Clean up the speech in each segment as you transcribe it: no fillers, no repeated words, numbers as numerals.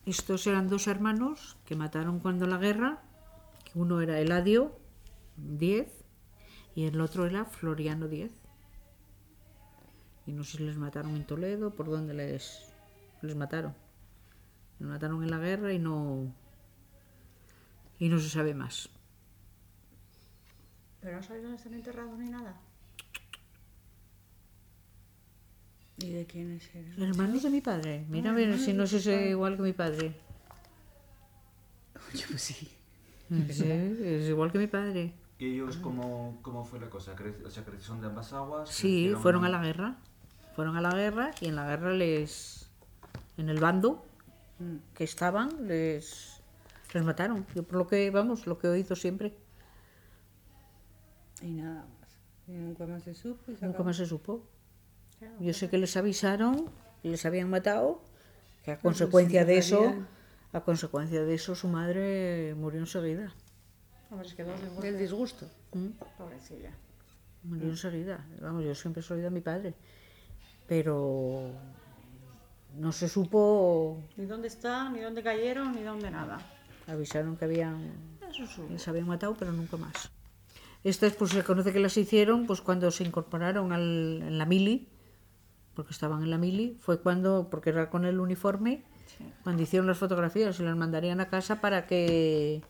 estos eran dos hermanos que mataron cuando la guerra, que uno era Eladio X y el otro era Floriano X. Y no sé si les mataron en Toledo, por dónde les mataron. Les mataron en la guerra y no se sabe más. ¿Pero no sabéis dónde están enterrados ni nada? ¿Y de quiénes eran? Hermanos de mi padre. Mira a ver si no es igual que mi padre. Yo pues sí. Sí, es igual que mi padre. ¿Y ellos cómo fue la cosa? O sea, que son de ambas aguas. Sí, fueron a la guerra. Fueron a la guerra y en la guerra en el bando que estaban, les mataron. Yo por lo que he oído siempre. Y nada más. Y nunca más se supo. Nunca más se supo. Yo sé que les avisaron, les habían matado, que a consecuencia de eso su madre murió enseguida. Hombre, es que del disgusto. Pobrecilla. Murió enseguida. Vamos, yo siempre he oído a mi padre. Pero no se supo. Ni dónde están, ni dónde cayeron, ni dónde nada. Avisaron que les habían matado, pero nunca más. Estas pues se conoce que las hicieron pues cuando se incorporaron en la mili, porque estaban en la mili, fue porque era con el uniforme, sí. Cuando hicieron las fotografías y las mandarían a casa para que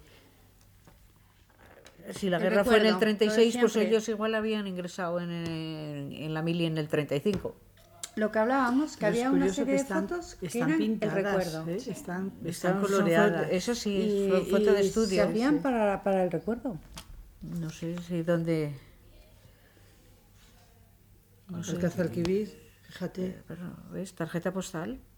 si la guerra fue en el 36, pues ellos igual habían ingresado en la mili en el 35. Lo que hablábamos, que había una serie de fotos que eran pintadas, el recuerdo. Están coloreadas. Eso sí, es foto de estudio. ¿Servían para el recuerdo? No sé si dónde. No sé qué hacer, fíjate. Pero, ¿ves? Tarjeta postal.